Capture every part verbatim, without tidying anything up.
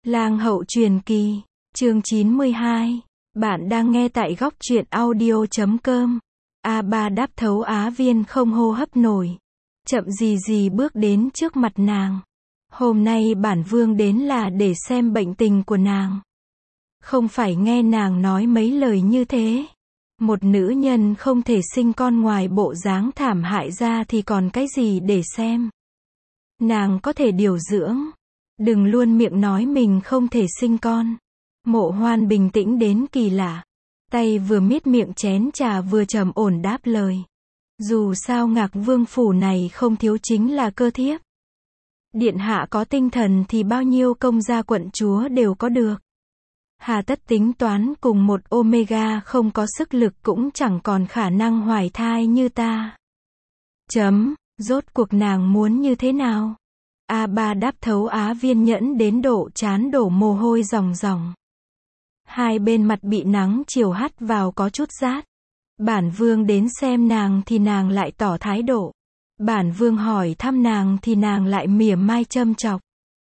Lang hậu truyền kỳ, chương chín mươi hai. Bạn đang nghe tại góc truyện audio chấm com. A Ba đáp thấu Á Viên không hô hấp nổi. Chậm gì gì bước đến trước mặt nàng. Hôm nay bản vương đến là để xem bệnh tình của nàng. Không phải nghe nàng nói mấy lời như thế. Một nữ nhân không thể sinh con ngoài bộ dáng thảm hại ra thì còn cái gì để xem. Nàng có thể điều dưỡng. Đừng luôn miệng nói mình không thể sinh con. Mộ Hoan bình tĩnh đến kỳ lạ. Tay vừa miết miệng chén trà vừa trầm ổn đáp lời. Dù sao Ngạc Vương phủ này không thiếu chính là cơ thiếp. Điện hạ có tinh thần thì bao nhiêu công gia quận chúa đều có được. Hà tất tính toán cùng một Omega không có sức lực cũng chẳng còn khả năng hoài thai như ta. Chấm, rốt cuộc nàng muốn như thế nào? A Ba đáp thấu Á Viên nhẫn đến độ chán đổ mồ hôi ròng ròng. Hai bên mặt bị nắng chiều hắt vào có chút rát. Bản vương đến xem nàng thì nàng lại tỏ thái độ. Bản vương hỏi thăm nàng thì nàng lại mỉa mai châm chọc.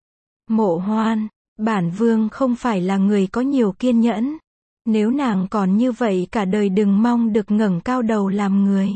Mộ Hoan, bản vương không phải là người có nhiều kiên nhẫn. Nếu nàng còn như vậy cả đời đừng mong được ngẩng cao đầu làm người.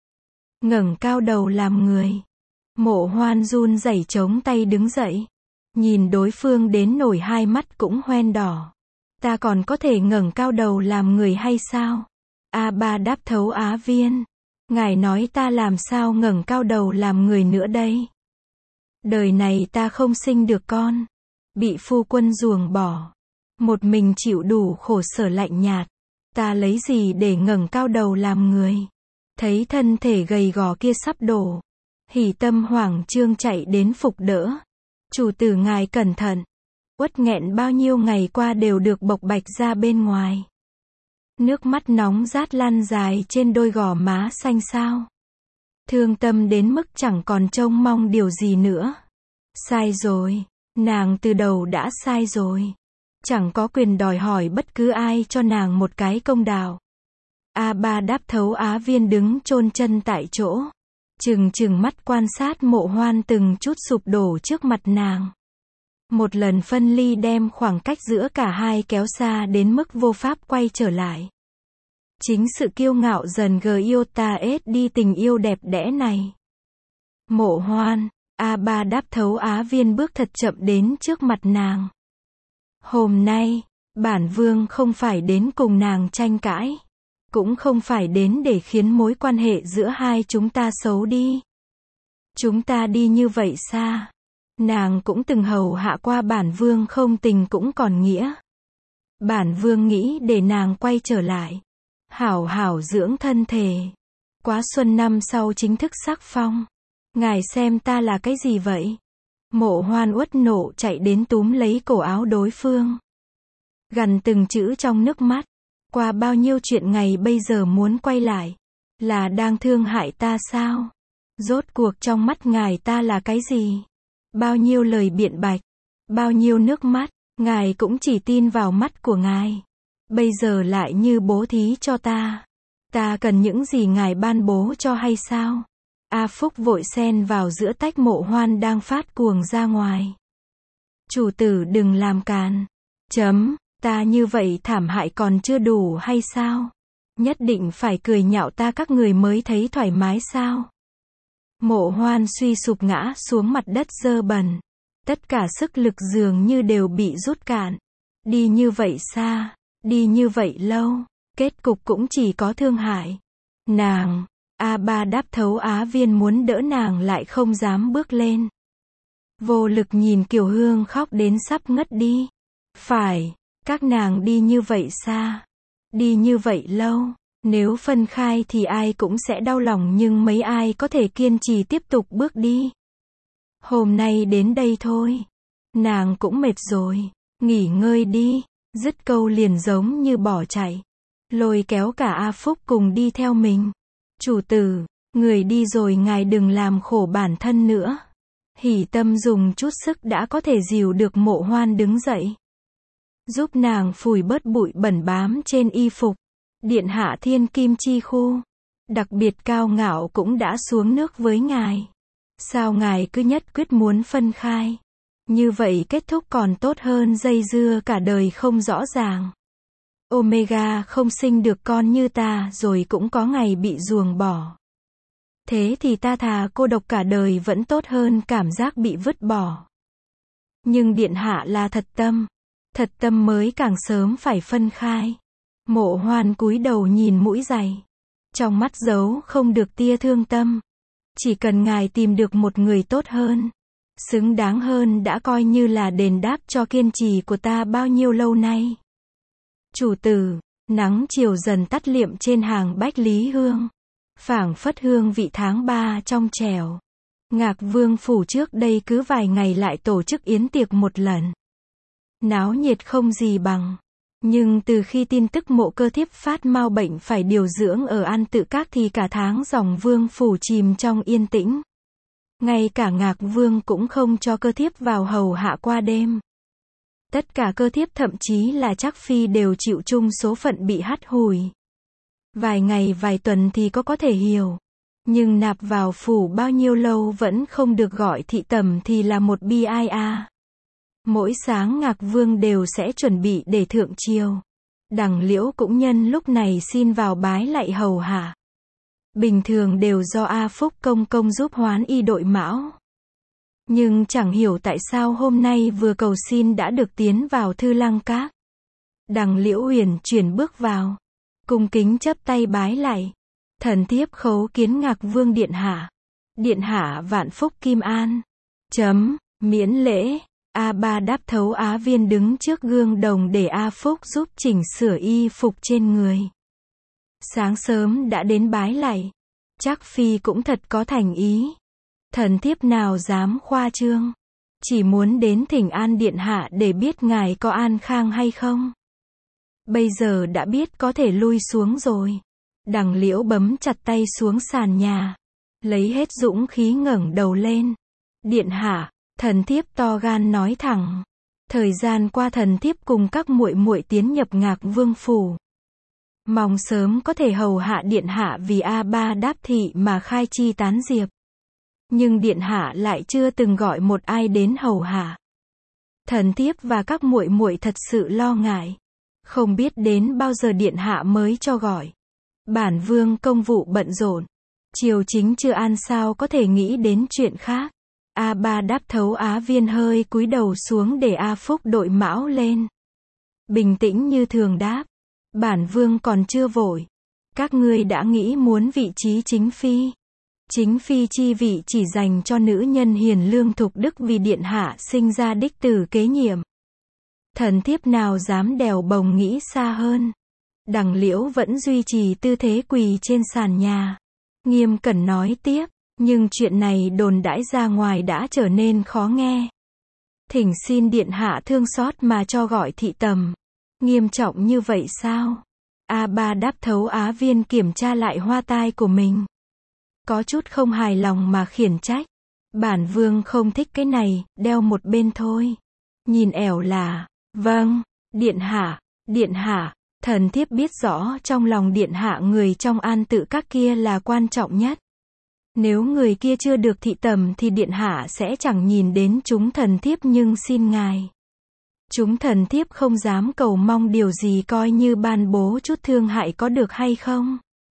Ngẩng cao đầu làm người. Mộ Hoan run rẩy chống tay đứng dậy. Nhìn đối phương đến nổi hai mắt cũng hoen đỏ. Ta còn có thể ngẩng cao đầu làm người hay sao? A Ba đáp thấu Á Viên. Ngài nói ta làm sao ngẩng cao đầu làm người nữa đây? Đời này ta không sinh được con. Bị phu quân ruồng bỏ. Một mình chịu đủ khổ sở lạnh nhạt. Ta lấy gì để ngẩng cao đầu làm người? Thấy thân thể gầy gò kia sắp đổ. Hỉ Tâm hoảng trương chạy đến phục đỡ. Chủ tử ngài cẩn thận. Uất nghẹn bao nhiêu ngày qua đều được bộc bạch ra bên ngoài. Nước mắt nóng rát lan dài trên đôi gò má xanh xao. Thương tâm đến mức chẳng còn trông mong điều gì nữa. Sai rồi. Nàng từ đầu đã sai rồi. Chẳng có quyền đòi hỏi bất cứ ai cho nàng một cái công đạo. A Ba đáp thấu Á Viên đứng chôn chân tại chỗ. Chừng chừng mắt quan sát Mộ Hoan từng chút sụp đổ trước mặt nàng. Một lần phân ly đem khoảng cách giữa cả hai kéo xa đến mức vô pháp quay trở lại. Chính sự kiêu ngạo dần gờ yêu ta ết đi tình yêu đẹp đẽ này. Mộ Hoan, A Ba đáp thấu Á Viên bước thật chậm đến trước mặt nàng. Hôm nay, bản vương không phải đến cùng nàng tranh cãi. Cũng không phải đến để khiến mối quan hệ giữa hai chúng ta xấu đi. Chúng ta đi như vậy xa. Nàng cũng từng hầu hạ qua bản vương không tình cũng còn nghĩa. Bản vương nghĩ để nàng quay trở lại. Hảo hảo dưỡng thân thể. Quá xuân năm sau chính thức sắc phong. Ngài xem ta là cái gì vậy? Mộ Hoan uất nộ chạy đến túm lấy cổ áo đối phương. Gằn từng chữ trong nước mắt. Qua bao nhiêu chuyện ngày bây giờ muốn quay lại. Là đang thương hại ta sao? Rốt cuộc trong mắt ngài ta là cái gì? Bao nhiêu lời biện bạch. Bao nhiêu nước mắt. Ngài cũng chỉ tin vào mắt của ngài. Bây giờ lại như bố thí cho ta. Ta cần những gì ngài ban bố cho hay sao? A Phúc vội xen vào giữa tách Mộ Hoan đang phát cuồng ra ngoài. Chủ tử đừng làm càn. Chấm. Ta như vậy thảm hại còn chưa đủ hay sao? Nhất định phải cười nhạo ta các người mới thấy thoải mái sao? Mộ Hoan suy sụp ngã xuống mặt đất dơ bẩn. Tất cả sức lực dường như đều bị rút cạn. Đi như vậy xa, đi như vậy lâu, kết cục cũng chỉ có thương hại. Nàng, A Ba đáp thấu Á Viên muốn đỡ nàng lại không dám bước lên. Vô lực nhìn Kiều Hương khóc đến sắp ngất đi. Phải. Các nàng đi như vậy xa, đi như vậy lâu, nếu phân khai thì ai cũng sẽ đau lòng nhưng mấy ai có thể kiên trì tiếp tục bước đi. Hôm nay đến đây thôi, nàng cũng mệt rồi, nghỉ ngơi đi, dứt câu liền giống như bỏ chạy, lôi kéo cả A Phúc cùng đi theo mình. Chủ tử, người đi rồi ngài đừng làm khổ bản thân nữa. Hỉ Tâm dùng chút sức đã có thể dìu được Mộ Hoan đứng dậy. Giúp nàng phủi bớt bụi bẩn bám trên y phục. Điện hạ thiên kim chi khu. Đặc biệt cao ngạo cũng đã xuống nước với ngài. Sao ngài cứ nhất quyết muốn phân khai? Như vậy kết thúc còn tốt hơn dây dưa cả đời không rõ ràng. Omega không sinh được con như ta rồi cũng có ngày bị ruồng bỏ. Thế thì ta thà cô độc cả đời vẫn tốt hơn cảm giác bị vứt bỏ. Nhưng điện hạ là thật tâm. Thật tâm mới càng sớm phải phân khai. Mộ Hoan cúi đầu nhìn mũi giày. Trong mắt giấu không được tia thương tâm. Chỉ cần ngài tìm được một người tốt hơn, xứng đáng hơn đã coi như là đền đáp cho kiên trì của ta bao nhiêu lâu nay. Chủ tử, nắng chiều dần tắt liệm trên hàng Bách Lý Hương. Phảng phất hương vị tháng ba trong trẻo. Ngạc Vương phủ trước đây cứ vài ngày lại tổ chức yến tiệc một lần. Náo nhiệt không gì bằng. Nhưng từ khi tin tức Mộ Cơ Thiếp phát mau bệnh phải điều dưỡng ở An Tự Các thì cả tháng dòng Vương phủ chìm trong yên tĩnh. Ngay cả Ngạc Vương cũng không cho Cơ Thiếp vào hầu hạ qua đêm. Tất cả Cơ Thiếp thậm chí là Trác Phi đều chịu chung số phận bị hắt hủi. Vài ngày vài tuần thì có có thể hiểu. Nhưng nạp vào phủ bao nhiêu lâu vẫn không được gọi thị tẩm thì là một bi ai a. Mỗi sáng Ngạc Vương đều sẽ chuẩn bị để thượng triều. Đằng Liễu cũng nhân lúc này xin vào bái lạy hầu hạ. Bình thường đều do A Phúc công công giúp hoán y đội mão. Nhưng chẳng hiểu tại sao hôm nay vừa cầu xin đã được tiến vào Thư Lăng Các. Đằng Liễu Huyền chuyển bước vào. Cung kính chắp tay bái lạy. Thần thiếp khấu kiến Ngạc Vương điện hạ. Điện hạ vạn phúc kim an. Chấm, miễn lễ. A Ba đáp thấu Á Viên đứng trước gương đồng để A Phúc giúp chỉnh sửa y phục trên người. Sáng sớm đã đến bái lạy. Trác Phi cũng thật có thành ý. Thần thiếp nào dám khoa trương. Chỉ muốn đến thỉnh an điện hạ để biết ngài có an khang hay không. Bây giờ đã biết có thể lui xuống rồi. Đằng Liễu bấm chặt tay xuống sàn nhà. Lấy hết dũng khí ngẩng đầu lên. Điện hạ, thần thiếp to gan nói thẳng. Thời gian qua thần thiếp cùng các muội muội tiến nhập Ngạc Vương phủ. Mong sớm có thể hầu hạ điện hạ vì A Ba đáp thị mà khai chi tán diệp. Nhưng điện hạ lại chưa từng gọi một ai đến hầu hạ. Thần thiếp và các muội muội thật sự lo ngại. Không biết đến bao giờ điện hạ mới cho gọi. Bản vương công vụ bận rộn. Triều chính chưa an sao có thể nghĩ đến chuyện khác. A Ba đáp thấu Á Viên hơi cúi đầu xuống để A Phúc đội mão lên. Bình tĩnh như thường đáp. Bản vương còn chưa vội. Các ngươi đã nghĩ muốn vị trí chính phi. Chính phi chi vị chỉ dành cho nữ nhân hiền lương thục đức vì điện hạ sinh ra đích tử kế nhiệm. Thần thiếp nào dám đèo bồng nghĩ xa hơn. Đằng Liễu vẫn duy trì tư thế quỳ trên sàn nhà. Nghiêm cẩn nói tiếp. Nhưng chuyện này đồn đãi ra ngoài đã trở nên khó nghe. Thỉnh xin điện hạ thương xót mà cho gọi thị tầm. Nghiêm trọng như vậy sao? A Ba đáp thấu Á Viên kiểm tra lại hoa tai của mình. Có chút không hài lòng mà khiển trách. Bản vương không thích cái này, đeo một bên thôi. Nhìn ẻo là, vâng, điện hạ, điện hạ, thần thiếp biết rõ trong lòng điện hạ người trong An Tự Các kia là quan trọng nhất. Nếu người kia chưa được thị tầm thì điện hạ sẽ chẳng nhìn đến chúng thần thiếp nhưng xin ngài. Chúng thần thiếp không dám cầu mong điều gì coi như ban bố chút thương hại có được hay không.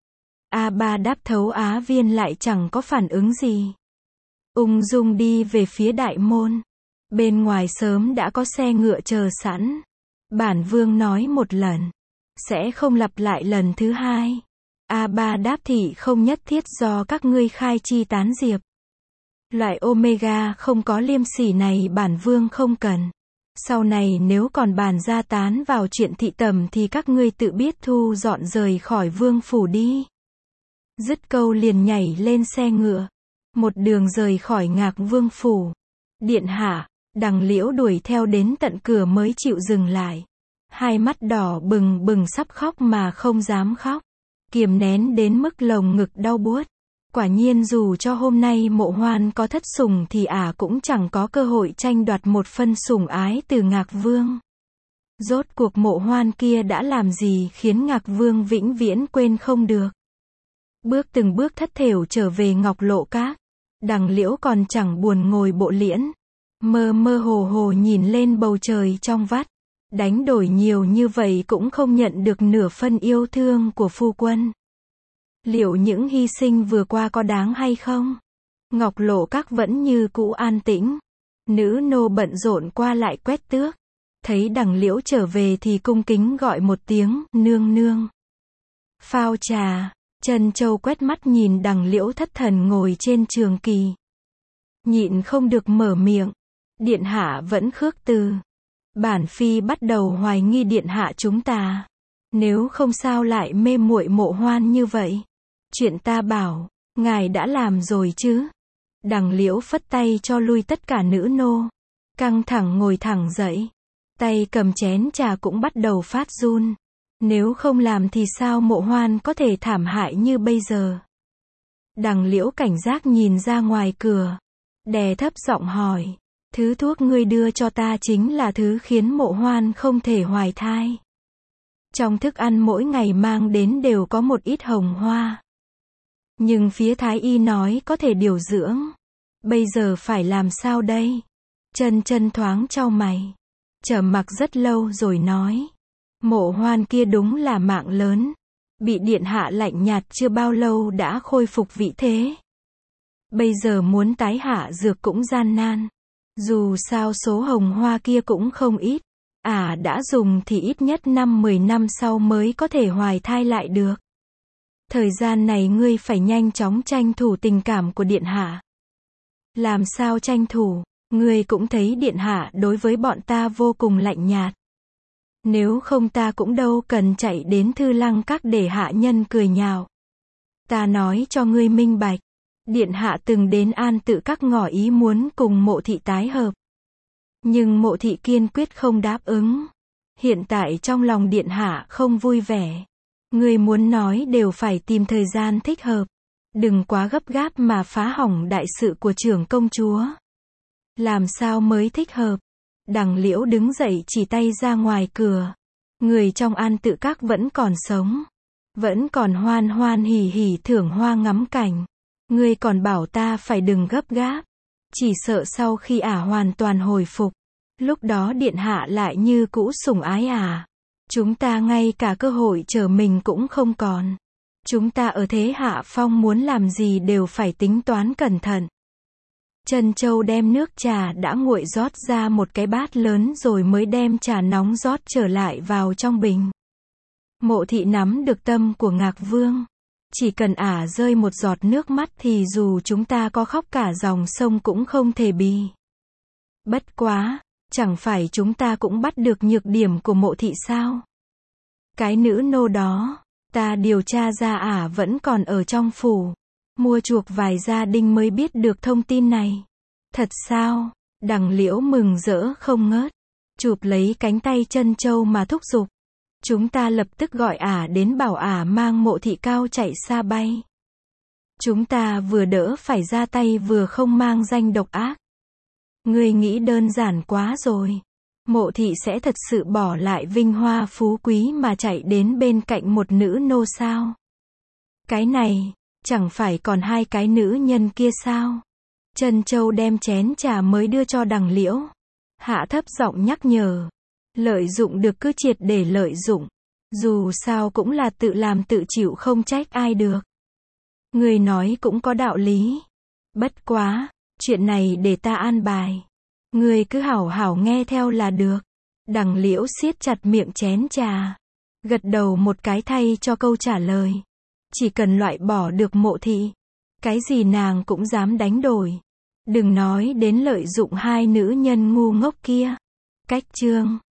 A Ba đáp thấu Á Viên lại chẳng có phản ứng gì. Ung dung đi về phía đại môn. Bên ngoài sớm đã có xe ngựa chờ sẵn. Bản vương nói một lần. Sẽ không lặp lại lần thứ hai. A Ba đáp thị không nhất thiết do các ngươi khai chi tán diệp. Loại Omega không có liêm sỉ này bản vương không cần. Sau này nếu còn bàn ra tán vào chuyện thị tầm thì các ngươi tự biết thu dọn rời khỏi vương phủ đi. Dứt câu liền nhảy lên xe ngựa. Một đường rời khỏi Ngạc Vương phủ. Điện hạ, Đằng Liễu đuổi theo đến tận cửa mới chịu dừng lại. Hai mắt đỏ bừng bừng sắp khóc mà không dám khóc. Kiềm nén đến mức lồng ngực đau buốt. Quả nhiên dù cho hôm nay Mộ Hoan có thất sủng thì ả cũng chẳng có cơ hội tranh đoạt một phân sủng ái từ Ngạc Vương. Rốt cuộc Mộ Hoan kia đã làm gì khiến Ngạc Vương vĩnh viễn quên không được. Bước từng bước thất thểu trở về Ngọc Lộ Các. Đằng Liễu còn chẳng buồn ngồi bộ liễn. mơ mơ hồ hồ nhìn lên bầu trời trong vắt. Đánh đổi nhiều như vậy cũng không nhận được nửa phân yêu thương của phu quân. Liệu những hy sinh vừa qua có đáng hay không? Ngọc Lộ Các vẫn như cũ an tĩnh. Nữ nô bận rộn qua lại quét tước. Thấy Đằng Liễu trở về thì cung kính gọi một tiếng, nương nương. Phao trà, Trân Châu quét mắt nhìn Đằng Liễu thất thần ngồi trên trường kỳ. Nhịn không được mở miệng. Điện hạ vẫn khước từ. Bản phi bắt đầu hoài nghi điện hạ chúng ta. Nếu không sao lại mê muội Mộ Hoan như vậy. Chuyện ta bảo, ngài đã làm rồi chứ. Đằng Liễu phất tay cho lui tất cả nữ nô. Căng thẳng ngồi thẳng dậy. Tay cầm chén trà cũng bắt đầu phát run. Nếu không làm thì sao Mộ Hoan có thể thảm hại như bây giờ? Đằng Liễu cảnh giác nhìn ra ngoài cửa. Đè thấp giọng hỏi. Thứ thuốc ngươi đưa cho ta chính là thứ khiến Mộ Hoan không thể hoài thai. Trong thức ăn mỗi ngày mang đến đều có một ít hồng hoa. Nhưng phía Thái y nói có thể điều dưỡng. Bây giờ phải làm sao đây? Chân chân thoáng chau mày. Trầm mặc rất lâu rồi nói. Mộ Hoan kia đúng là mạng lớn. Bị điện hạ lạnh nhạt chưa bao lâu đã khôi phục vị thế. Bây giờ muốn tái hạ dược cũng gian nan. Dù sao số hồng hoa kia cũng không ít. À đã dùng thì ít nhất năm mười năm sau mới có thể hoài thai lại được. Thời gian này ngươi phải nhanh chóng tranh thủ tình cảm của điện hạ. Làm sao tranh thủ? Ngươi cũng thấy điện hạ đối với bọn ta vô cùng lạnh nhạt. Nếu không ta cũng đâu cần chạy đến Thư Lăng Các để hạ nhân cười nhạo. Ta nói cho ngươi minh bạch. Điện hạ từng đến An Tự Các ngỏ ý muốn cùng Mộ thị tái hợp. Nhưng Mộ thị kiên quyết không đáp ứng. Hiện tại trong lòng điện hạ không vui vẻ. Ngươi muốn nói đều phải tìm thời gian thích hợp. Đừng quá gấp gáp mà phá hỏng đại sự của trưởng công chúa. Làm sao mới thích hợp? Đằng Liễu đứng dậy chỉ tay ra ngoài cửa. Người trong An Tự Các vẫn còn sống. Vẫn còn hoan hoan hỉ hỉ thưởng hoa ngắm cảnh. Ngươi còn bảo ta phải đừng gấp gáp. Chỉ sợ sau khi ả hoàn toàn hồi phục. Lúc đó điện hạ lại như cũ sủng ái ả. Chúng ta ngay cả cơ hội trở mình cũng không còn. Chúng ta ở thế hạ phong muốn làm gì đều phải tính toán cẩn thận. Trân Châu đem nước trà đã nguội rót ra một cái bát lớn rồi mới đem trà nóng rót trở lại vào trong bình. Mộ thị nắm được tâm của Ngạc Vương. Chỉ cần ả rơi một giọt nước mắt thì dù chúng ta có khóc cả dòng sông cũng không thể bì. Bất quá, chẳng phải chúng ta cũng bắt được nhược điểm của Mộ thị sao? Cái nữ nô đó, ta điều tra ra ả vẫn còn ở trong phủ. Mua chuộc vài gia đình mới biết được thông tin này. Thật sao? Đằng Liễu mừng rỡ không ngớt. Chụp lấy cánh tay Trân Châu mà thúc giục. Chúng ta lập tức gọi ả đến bảo ả mang Mộ thị cao chạy xa bay. Chúng ta vừa đỡ phải ra tay vừa không mang danh độc ác. Ngươi nghĩ đơn giản quá rồi. Mộ thị sẽ thật sự bỏ lại vinh hoa phú quý mà chạy đến bên cạnh một nữ nô sao? Cái này, chẳng phải còn hai cái nữ nhân kia sao? Trân Châu đem chén trà mới đưa cho Đằng Liễu. Hạ thấp giọng nhắc nhở. Lợi dụng được cứ triệt để lợi dụng. Dù sao cũng là tự làm tự chịu không trách ai được. Người nói cũng có đạo lý. Bất quá, chuyện này để ta an bài. Người cứ hảo hảo nghe theo là được. Đằng Liễu siết chặt miệng chén trà. Gật đầu một cái thay cho câu trả lời. Chỉ cần loại bỏ được Mộ thị. Cái gì nàng cũng dám đánh đổi. Đừng nói đến lợi dụng hai nữ nhân ngu ngốc kia. Cách chương